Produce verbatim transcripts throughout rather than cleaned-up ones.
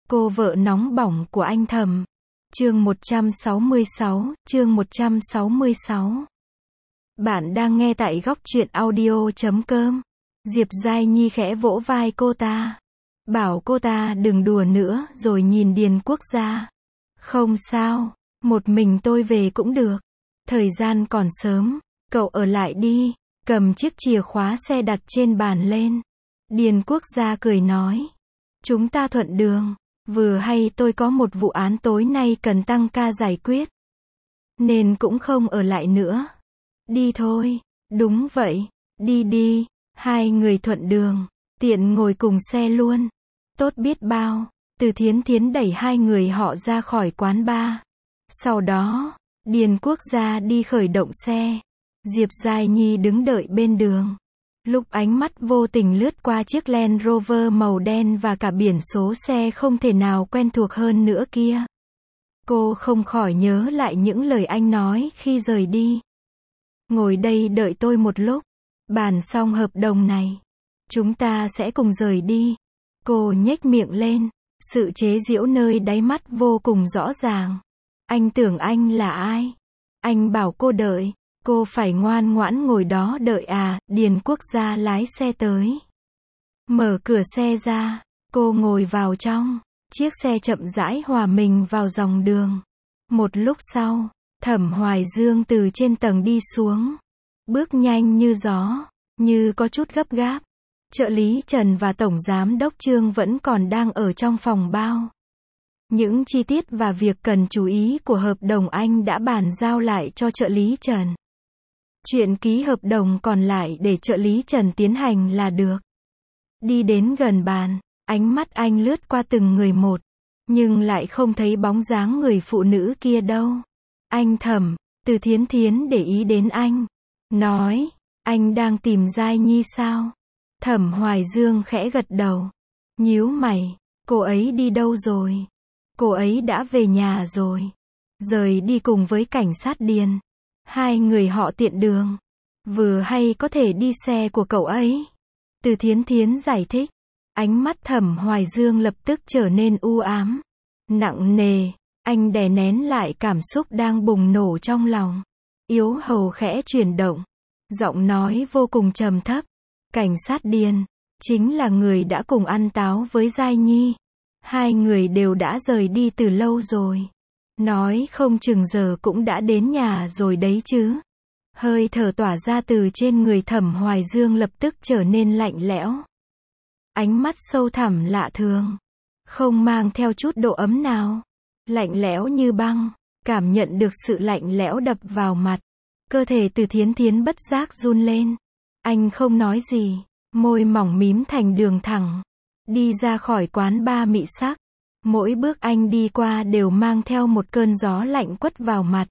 Cô vợ nóng bỏng của anh Thẩm. Chương một trăm sáu mươi sáu, chương một trăm sáu mươi sáu. Bạn đang nghe tại góc truyện audio chấm com. Diệp Giai Nhi khẽ vỗ vai cô ta. Bảo cô ta đừng đùa nữa rồi nhìn Điền Quốc Gia. Không sao, một mình tôi về cũng được. Thời gian còn sớm, cậu ở lại đi. Cầm chiếc chìa khóa xe đặt trên bàn lên. Điền Quốc Gia cười nói. Chúng ta thuận đường. Vừa hay tôi có một vụ án tối nay cần tăng ca giải quyết. Nên cũng không ở lại nữa. Đi thôi. Đúng vậy. Đi đi. Hai người thuận đường. Tiện ngồi cùng xe luôn. Tốt biết bao. Từ Thiến Thiến đẩy hai người họ ra khỏi quán bar. Sau đó, Điền Quốc Gia đi khởi động xe. Diệp Giai Nhi đứng đợi bên đường. Lúc ánh mắt vô tình lướt qua chiếc Land Rover màu đen và cả biển số xe không thể nào quen thuộc hơn nữa kia. Cô không khỏi nhớ lại những lời anh nói khi rời đi. Ngồi đây đợi tôi một lúc. Bàn xong hợp đồng này. Chúng ta sẽ cùng rời đi. Cô nhếch miệng lên. Sự chế giễu nơi đáy mắt vô cùng rõ ràng. Anh tưởng anh là ai? Anh bảo cô đợi. Cô phải ngoan ngoãn ngồi đó đợi à? Điền Quốc Gia lái xe tới. Mở cửa xe ra. Cô ngồi vào trong. Chiếc xe chậm rãi hòa mình vào dòng đường. Một lúc sau, Thẩm Hoài Dương từ trên tầng đi xuống. Bước nhanh như gió, như có chút gấp gáp. Trợ lý Trần và Tổng Giám đốc Trương vẫn còn đang ở trong phòng bao. Những chi tiết và việc cần chú ý của hợp đồng anh đã bàn giao lại cho trợ lý Trần. Chuyện ký hợp đồng còn lại để trợ lý Trần tiến hành là được. Đi đến gần bàn, ánh mắt anh lướt qua từng người một, nhưng lại không thấy bóng dáng người phụ nữ kia đâu. Anh Thẩm, Từ Thiến Thiến để ý đến anh, nói, anh đang tìm Giai Nhi sao? Thẩm Hoài Dương khẽ gật đầu, nhíu mày, cô ấy đi đâu rồi? Cô ấy đã về nhà rồi, rời đi cùng với cảnh sát Điền. Hai người họ tiện đường, vừa hay có thể đi xe của cậu ấy. Từ Thiến Thiến giải thích. Ánh mắt Thẩm Hoài Dương lập tức trở nên u ám, nặng nề. Anh đè nén lại cảm xúc đang bùng nổ trong lòng. Yếu hầu khẽ chuyển động, giọng nói vô cùng trầm thấp. Cảnh sát Điền chính là người đã cùng ăn táo với Giai Nhi. Hai người đều đã rời đi từ lâu rồi. Nói không chừng giờ cũng đã đến nhà rồi đấy chứ. Hơi thở tỏa ra từ trên người Thẩm Hoài Dương lập tức trở nên lạnh lẽo. Ánh mắt sâu thẳm lạ thường, không mang theo chút độ ấm nào. Lạnh lẽo như băng, cảm nhận được sự lạnh lẽo đập vào mặt. Cơ thể Từ Thiến Thiến bất giác run lên. Anh không nói gì, môi mỏng mím thành đường thẳng. Đi ra khỏi quán bar mị sắc. Mỗi bước anh đi qua đều mang theo một cơn gió lạnh quất vào mặt.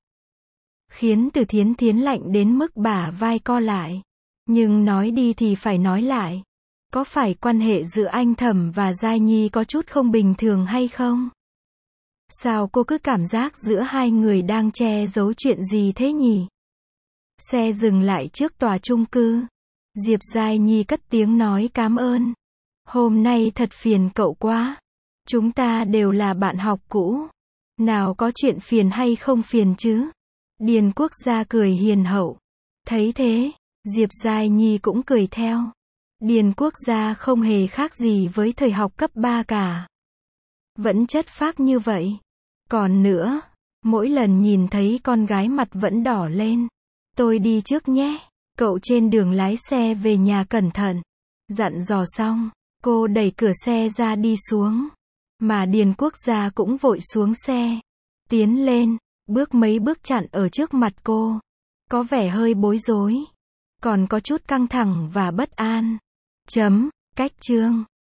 Khiến Từ Thiến Thiến lạnh đến mức bả vai co lại. Nhưng nói đi thì phải nói lại. Có phải quan hệ giữa anh Thẩm và Giai Nhi có chút không bình thường hay không? Sao cô cứ cảm giác giữa hai người đang che giấu chuyện gì thế nhỉ? Xe dừng lại trước tòa chung cư. Diệp Giai Nhi cất tiếng nói cảm ơn. Hôm nay thật phiền cậu quá. Chúng ta đều là bạn học cũ. Nào có chuyện phiền hay không phiền chứ? Điền Quốc Gia cười hiền hậu. Thấy thế, Diệp Giai Nhi cũng cười theo. Điền Quốc Gia không hề khác gì với thời học cấp ba cả. Vẫn chất phác như vậy. Còn nữa, mỗi lần nhìn thấy con gái mặt vẫn đỏ lên. Tôi đi trước nhé. Cậu trên đường lái xe về nhà cẩn thận. Dặn dò xong, cô đẩy cửa xe ra đi xuống. Mà Điền Quốc Gia cũng vội xuống xe. Tiến lên, bước mấy bước chặn ở trước mặt cô. Có vẻ hơi bối rối. Còn có chút căng thẳng và bất an. Chấm, cách chương.